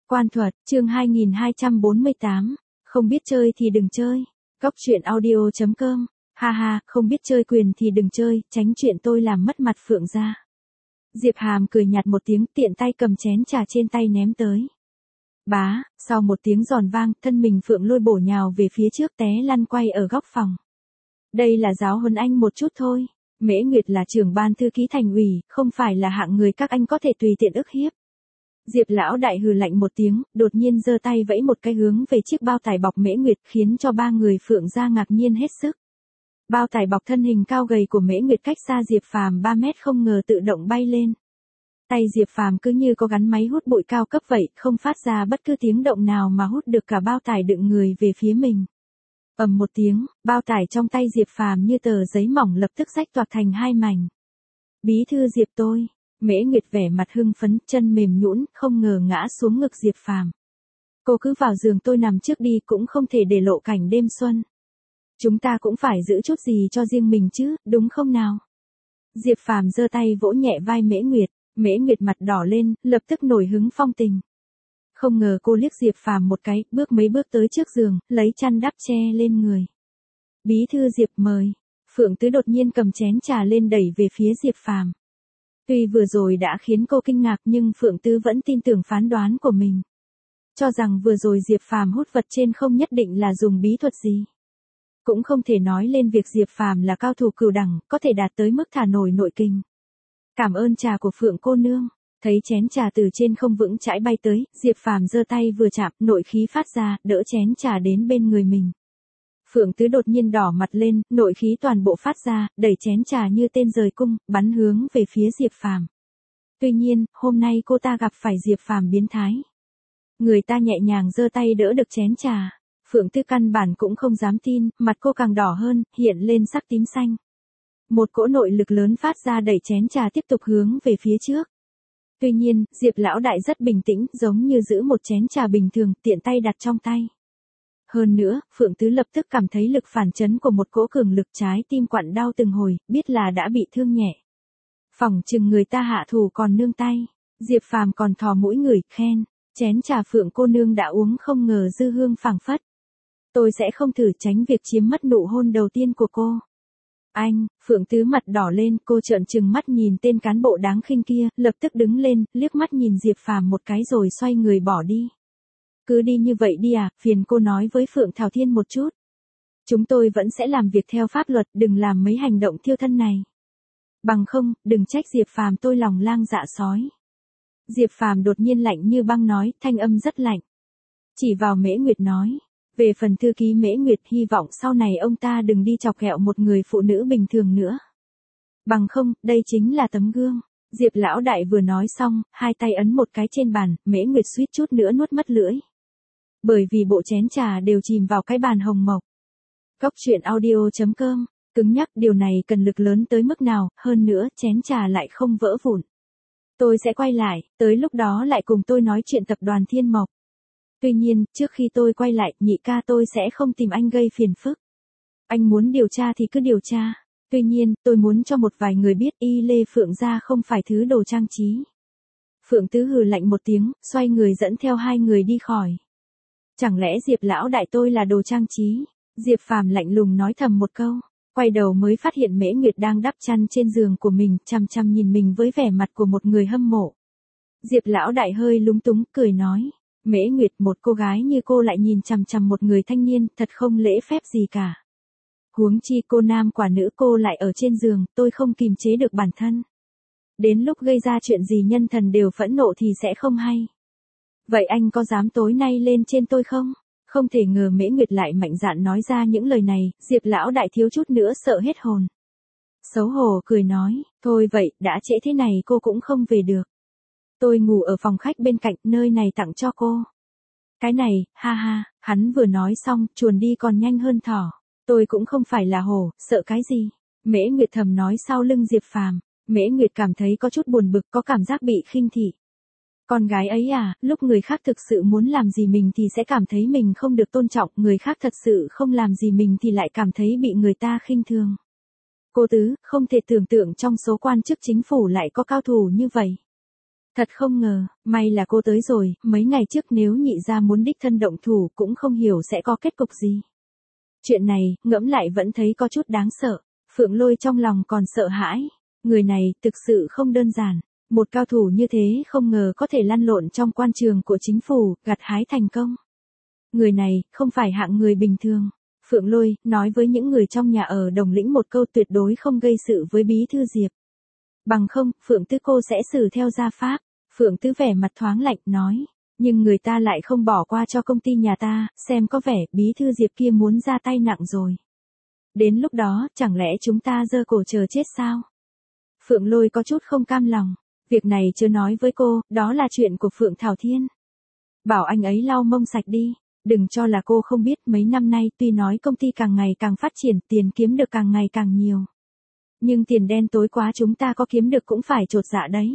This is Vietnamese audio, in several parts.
Quan thuật, chương 2248. Không biết chơi thì đừng chơi. Góc truyện audio.com. Ha ha, không biết chơi quyền thì đừng chơi, tránh chuyện tôi làm mất mặt Phượng gia. Diệp Hàm cười nhạt một tiếng, tiện tay cầm chén trà trên tay ném tới. Bá, sau một tiếng giòn vang, thân mình Phượng Lôi bổ nhào về phía trước té lăn quay ở góc phòng. Đây là giáo huấn anh một chút thôi. Mễ Nguyệt là trưởng ban thư ký thành ủy, không phải là hạng người các anh có thể tùy tiện ức hiếp. Diệp lão đại hừ lạnh một tiếng, đột nhiên giơ tay vẫy một cái hướng về chiếc bao tải bọc Mễ Nguyệt, khiến cho ba người Phượng gia ngạc nhiên hết sức. Bao tải bọc thân hình cao gầy của Mễ Nguyệt cách xa Diệp Phàm 3 mét không ngờ tự động bay lên. Tay Diệp Phàm cứ như có gắn máy hút bụi cao cấp vậy, không phát ra bất cứ tiếng động nào mà hút được cả bao tải đựng người về phía mình. Ầm một tiếng, bao tải trong tay Diệp Phàm như tờ giấy mỏng lập tức rách toạc thành hai mảnh. Bí thư Diệp tôi. Mễ Nguyệt vẻ mặt hưng phấn, chân mềm nhũn, không ngờ ngã xuống ngực Diệp Phàm. Cô cứ vào giường tôi nằm trước đi, cũng không thể để lộ cảnh đêm xuân. Chúng ta cũng phải giữ chút gì cho riêng mình chứ, đúng không nào? Diệp Phàm giơ tay vỗ nhẹ vai Mễ Nguyệt mặt đỏ lên, lập tức nổi hứng phong tình. Không ngờ cô liếc Diệp Phàm một cái, bước mấy bước tới trước giường, lấy chăn đắp che lên người. Bí thư Diệp mời. Phượng Tứ đột nhiên cầm chén trà lên đẩy về phía Diệp Phàm. Tuy vừa rồi đã khiến cô kinh ngạc nhưng Phượng Tứ vẫn tin tưởng phán đoán của mình. Cho rằng vừa rồi Diệp Phàm hút vật trên không nhất định là dùng bí thuật gì. Cũng không thể nói lên việc Diệp Phàm là cao thủ cửu đẳng, có thể đạt tới mức thả nổi nội kình. Cảm ơn trà của Phượng cô nương. Thấy chén trà từ trên không vững chãi bay tới, Diệp Phàm giơ tay vừa chạm, nội khí phát ra, đỡ chén trà đến bên người mình. Phượng Tứ đột nhiên đỏ mặt lên, nội khí toàn bộ phát ra, đẩy chén trà như tên rời cung, bắn hướng về phía Diệp Phàm. Tuy nhiên, hôm nay cô ta gặp phải Diệp Phàm biến thái. Người ta nhẹ nhàng giơ tay đỡ được chén trà. Phượng Tứ căn bản cũng không dám tin, mặt cô càng đỏ hơn, hiện lên sắc tím xanh. Một cỗ nội lực lớn phát ra đẩy chén trà tiếp tục hướng về phía trước. Tuy nhiên, Diệp lão đại rất bình tĩnh, giống như giữ một chén trà bình thường, tiện tay đặt trong tay. Hơn nữa, Phượng Tứ lập tức cảm thấy lực phản chấn của một cỗ cường lực, trái tim quặn đau từng hồi, biết là đã bị thương nhẹ. Phỏng chừng người ta hạ thủ còn nương tay. Diệp Phàm còn thò mũi ngửi, khen, chén trà Phượng cô nương đã uống không ngờ dư hương phảng phất. Tôi sẽ không thử, tránh việc chiếm mất nụ hôn đầu tiên của cô. Anh, Phượng Tứ mặt đỏ lên, cô trợn trừng mắt nhìn tên cán bộ đáng khinh kia, lập tức đứng lên, liếc mắt nhìn Diệp Phàm một cái rồi xoay người bỏ đi. Cứ đi như vậy đi à, phiền cô nói với Phượng Thảo Thiên một chút. Chúng tôi vẫn sẽ làm việc theo pháp luật, đừng làm mấy hành động thiêu thân này. Bằng không, đừng trách Diệp Phàm tôi lòng lang dạ sói. Diệp Phàm đột nhiên lạnh như băng nói, thanh âm rất lạnh. Chỉ vào Mễ Nguyệt nói. Về phần thư ký Mễ Nguyệt, hy vọng sau này ông ta đừng đi chọc ghẹo một người phụ nữ bình thường nữa. Bằng không, đây chính là tấm gương. Diệp lão đại vừa nói xong, hai tay ấn một cái trên bàn, Mễ Nguyệt suýt chút nữa nuốt mất lưỡi. Bởi vì bộ chén trà đều chìm vào cái bàn hồng mộc. Góc truyện audio.com, cứng nhắc, điều này cần lực lớn tới mức nào, hơn nữa, chén trà lại không vỡ vụn. Tôi sẽ quay lại, tới lúc đó lại cùng tôi nói chuyện tập đoàn Thiên Mộc. Tuy nhiên, trước khi tôi quay lại, nhị ca tôi sẽ không tìm anh gây phiền phức. Anh muốn điều tra thì cứ điều tra. Tuy nhiên, tôi muốn cho một vài người biết Y Lê Phượng gia không phải thứ đồ trang trí. Phượng Tứ hừ lạnh một tiếng, xoay người dẫn theo hai người đi khỏi. Chẳng lẽ Diệp lão đại tôi là đồ trang trí? Diệp Phàm lạnh lùng nói thầm một câu, quay đầu mới phát hiện Mễ Nguyệt đang đắp chăn trên giường của mình, chăm chăm nhìn mình với vẻ mặt của một người hâm mộ. Diệp lão đại hơi lúng túng, cười nói. Mễ Nguyệt, một cô gái như cô lại nhìn chằm chằm một người thanh niên, thật không lễ phép gì cả. Huống chi cô nam quả nữ, cô lại ở trên giường, tôi không kìm chế được bản thân. Đến lúc gây ra chuyện gì nhân thần đều phẫn nộ thì sẽ không hay. Vậy anh có dám tối nay lên trên tôi không? Không thể ngờ Mễ Nguyệt lại mạnh dạn nói ra những lời này, Diệp lão đại thiếu chút nữa sợ hết hồn. Xấu hổ cười nói, thôi vậy, đã trễ thế này cô cũng không về được. Tôi ngủ ở phòng khách bên cạnh, nơi này tặng cho cô. Cái này, ha ha, hắn vừa nói xong, chuồn đi còn nhanh hơn thỏ. Tôi cũng không phải là hổ, sợ cái gì. Mễ Nguyệt thầm nói sau lưng Diệp Phàm. Mễ Nguyệt cảm thấy có chút buồn bực, có cảm giác bị khinh thị. Con gái ấy à, lúc người khác thực sự muốn làm gì mình thì sẽ cảm thấy mình không được tôn trọng, người khác thật sự không làm gì mình thì lại cảm thấy bị người ta khinh thường. Cô Tứ, không thể tưởng tượng trong số quan chức chính phủ lại có cao thủ như vậy. Thật không ngờ, may là cô tới rồi, mấy ngày trước nếu nhị gia muốn đích thân động thủ cũng không hiểu sẽ có kết cục gì. Chuyện này, ngẫm lại vẫn thấy có chút đáng sợ. Phượng Lôi trong lòng còn sợ hãi. Người này thực sự không đơn giản. Một cao thủ như thế không ngờ có thể lăn lộn trong quan trường của chính phủ, gặt hái thành công. Người này không phải hạng người bình thường. Phượng Lôi nói với những người trong nhà ở Đồng Lĩnh một câu tuyệt đối không gây sự với Bí Thư Diệp. Bằng không, Phượng Tứ cô sẽ xử theo gia pháp. Phượng Tứ vẻ mặt thoáng lạnh nói. Nhưng người ta lại không bỏ qua cho công ty nhà ta, xem có vẻ Bí Thư Diệp kia muốn ra tay nặng rồi. Đến lúc đó, chẳng lẽ chúng ta giơ cổ chờ chết sao? Phượng Lôi có chút không cam lòng. Việc này chưa nói với cô, đó là chuyện của Phượng Thảo Thiên. Bảo anh ấy lau mông sạch đi. Đừng cho là cô không biết mấy năm nay tuy nói công ty càng ngày càng phát triển, tiền kiếm được càng ngày càng nhiều. Nhưng tiền đen tối quá chúng ta có kiếm được cũng phải chột dạ đấy.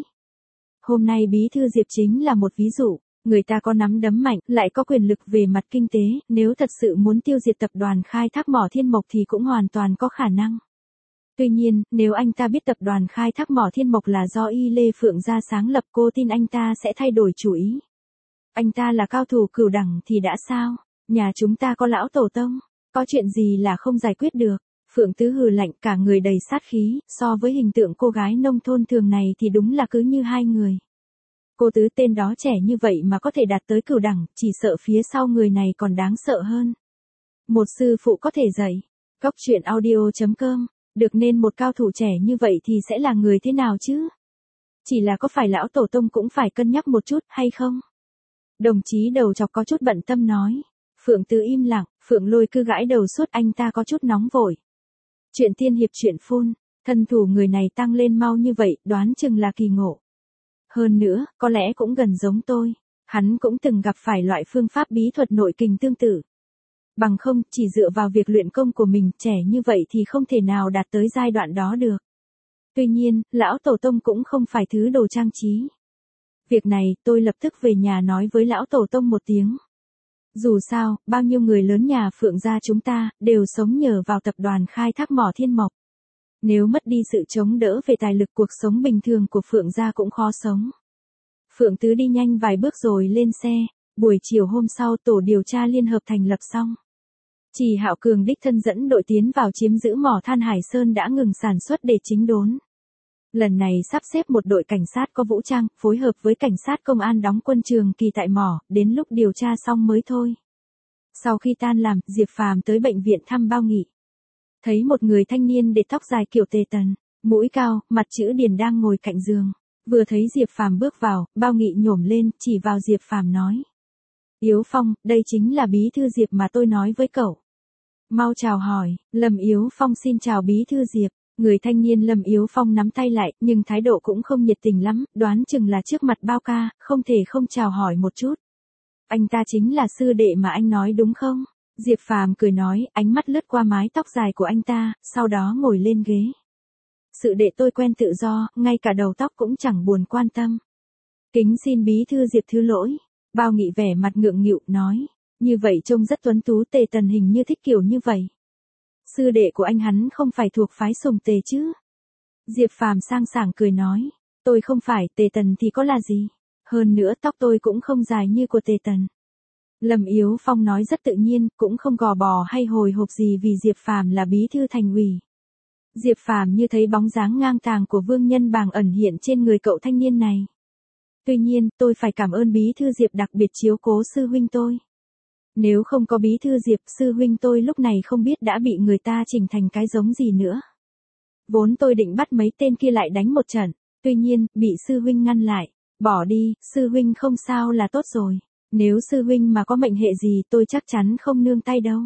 Hôm nay Bí Thư Diệp chính là một ví dụ. Người ta có nắm đấm mạnh, lại có quyền lực về mặt kinh tế, nếu thật sự muốn tiêu diệt tập đoàn khai thác mỏ Thiên Mộc thì cũng hoàn toàn có khả năng. Tuy nhiên, nếu anh ta biết tập đoàn khai thác mỏ Thiên Mộc là do Y Lê Phượng gia sáng lập, cô tin anh ta sẽ thay đổi chủ ý. Anh ta là cao thủ cửu đẳng thì đã sao? Nhà chúng ta có lão tổ tông, có chuyện gì là không giải quyết được? Phượng Tứ hừ lạnh, cả người đầy sát khí, so với hình tượng cô gái nông thôn thường này thì đúng là cứ như hai người. Cô Tứ tên đó trẻ như vậy mà có thể đạt tới cửu đẳng, chỉ sợ phía sau người này còn đáng sợ hơn. Một sư phụ có thể dạy. Cóc truyện audio.com, được nên một cao thủ trẻ như vậy thì sẽ là người thế nào chứ? Chỉ là có phải lão tổ tông cũng phải cân nhắc một chút hay không? Đồng chí đầu chọc có chút bận tâm nói. Phượng Tứ im lặng, Phượng Lôi cứ gãi đầu suốt, anh ta có chút nóng vội. Chuyện tiên hiệp chuyện phun, thân thủ người này tăng lên mau như vậy, đoán chừng là kỳ ngộ. Hơn nữa, có lẽ cũng gần giống tôi. Hắn cũng từng gặp phải loại phương pháp bí thuật nội kình tương tự. Bằng không, chỉ dựa vào việc luyện công của mình, trẻ như vậy thì không thể nào đạt tới giai đoạn đó được. Tuy nhiên, lão tổ tông cũng không phải thứ đồ trang trí. Việc này, tôi lập tức về nhà nói với lão tổ tông một tiếng. Dù sao, bao nhiêu người lớn nhà Phượng gia chúng ta, đều sống nhờ vào tập đoàn khai thác mỏ Thiên Mộc. Nếu mất đi sự chống đỡ về tài lực, cuộc sống bình thường của Phượng gia cũng khó sống. Phượng Tứ đi nhanh vài bước rồi lên xe. Buổi chiều hôm sau tổ điều tra liên hợp thành lập xong. Trì Hạo Cường đích thân dẫn đội tiến vào chiếm giữ mỏ than Hải Sơn đã ngừng sản xuất để chỉnh đốn. Lần này sắp xếp một đội cảnh sát có vũ trang, phối hợp với cảnh sát công an đóng quân Trường Kỳ tại mỏ, đến lúc điều tra xong mới thôi. Sau khi tan làm, Diệp Phàm tới bệnh viện thăm Bao Nghị. Thấy một người thanh niên để tóc dài kiểu Tề Tần, mũi cao, mặt chữ điền đang ngồi cạnh giường. Vừa thấy Diệp Phàm bước vào, Bao Nghị nhổm lên, chỉ vào Diệp Phàm nói. Yếu Phong, đây chính là Bí Thư Diệp mà tôi nói với cậu. Mau chào hỏi. Lâm Yếu Phong xin chào Bí Thư Diệp. Người thanh niên Lâm Yếu Phong nắm tay lại, nhưng thái độ cũng không nhiệt tình lắm, đoán chừng là trước mặt Bao ca, không thể không chào hỏi một chút. Anh ta chính là sư đệ mà anh nói đúng không? Diệp Phàm cười nói, ánh mắt lướt qua mái tóc dài của anh ta, sau đó ngồi lên ghế. Sự đệ tôi quen tự do, ngay cả đầu tóc cũng chẳng buồn quan tâm. Kính xin Bí Thư Diệp thứ lỗi. Bao Nghị vẻ mặt ngượng nghịu, nói. Như vậy trông rất tuấn tú, Tề Tần hình như thích kiểu như vậy. Sư đệ của anh hắn không phải thuộc phái Sùng Tề chứ? Diệp Phàm sang sảng cười nói. Tôi không phải, Tề Tần thì có là gì? Hơn nữa tóc tôi cũng không dài như của Tề Tần. Lâm Yếu Phong nói rất tự nhiên, cũng không gò bò hay hồi hộp gì vì Diệp Phàm là bí thư thành ủy. Diệp Phàm như thấy bóng dáng ngang tàng của Vương Nhân Bàng ẩn hiện trên người cậu thanh niên này. Tuy nhiên, tôi phải cảm ơn Bí Thư Diệp đặc biệt chiếu cố sư huynh tôi. Nếu không có Bí Thư Diệp, sư huynh tôi lúc này không biết đã bị người ta chỉnh thành cái giống gì nữa. Vốn tôi định bắt mấy tên kia lại đánh một trận, tuy nhiên, bị sư huynh ngăn lại. Bỏ đi, sư huynh không sao là tốt rồi. Nếu sư huynh mà có mệnh hệ gì tôi chắc chắn không nương tay đâu.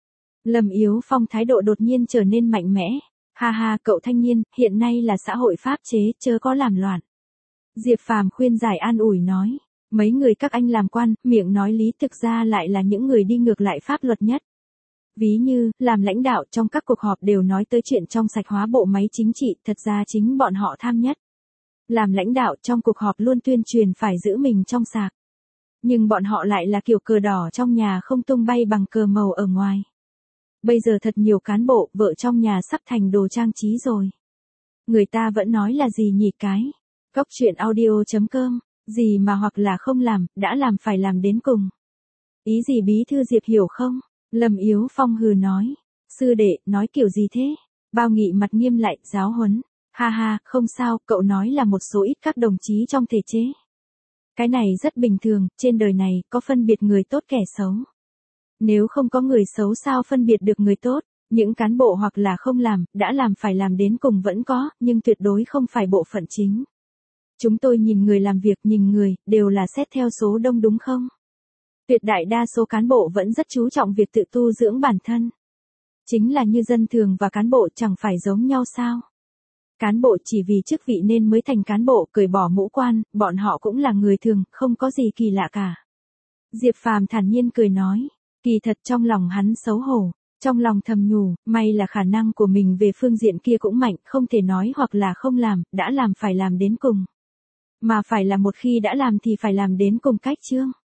Lâm Yếu Phong thái độ đột nhiên trở nên mạnh mẽ. Ha ha, cậu thanh niên, hiện nay là xã hội pháp chế, chớ có làm loạn. Diệp Phàm khuyên giải an ủi nói. Mấy người các anh làm quan, miệng nói lý thực ra lại là những người đi ngược lại pháp luật nhất. Ví như, làm lãnh đạo trong các cuộc họp đều nói tới chuyện trong sạch hóa bộ máy chính trị, thật ra chính bọn họ tham nhất. Làm lãnh đạo trong cuộc họp luôn tuyên truyền phải giữ mình trong sạch. Nhưng bọn họ lại là kiểu cờ đỏ trong nhà không tung bay bằng cờ màu ở ngoài. Bây giờ thật nhiều cán bộ, vợ trong nhà sắp thành đồ trang trí rồi. Người ta vẫn nói là gì nhỉ cái? Cóc truyện audio.com Gì mà hoặc là không làm, đã làm phải làm đến cùng. Ý gì bí thư Diệp hiểu không? Lâm Yếu Phong hừ nói. Sư đệ, nói kiểu gì thế? Bao Nghị mặt nghiêm lại, giáo huấn. Ha ha, không sao, cậu nói là một số ít các đồng chí trong thể chế. Cái này rất bình thường, trên đời này, có phân biệt người tốt kẻ xấu. Nếu không có người xấu sao phân biệt được người tốt, những cán bộ hoặc là không làm, đã làm phải làm đến cùng vẫn có, nhưng tuyệt đối không phải bộ phận chính. Chúng tôi nhìn người làm việc, nhìn người, đều là xét theo số đông đúng không? Tuyệt đại đa số cán bộ vẫn rất chú trọng việc tự tu dưỡng bản thân. Chính là như dân thường và cán bộ chẳng phải giống nhau sao? Cán bộ chỉ vì chức vị nên mới thành cán bộ, cởi bỏ mũ quan, bọn họ cũng là người thường, không có gì kỳ lạ cả. Diệp Phàm thản nhiên cười nói, kỳ thật trong lòng hắn xấu hổ, trong lòng thầm nhủ, may là khả năng của mình về phương diện kia cũng mạnh, không thể nói hoặc là không làm, đã làm phải làm đến cùng. Mà phải là một khi đã làm thì phải làm đến cùng cách chương.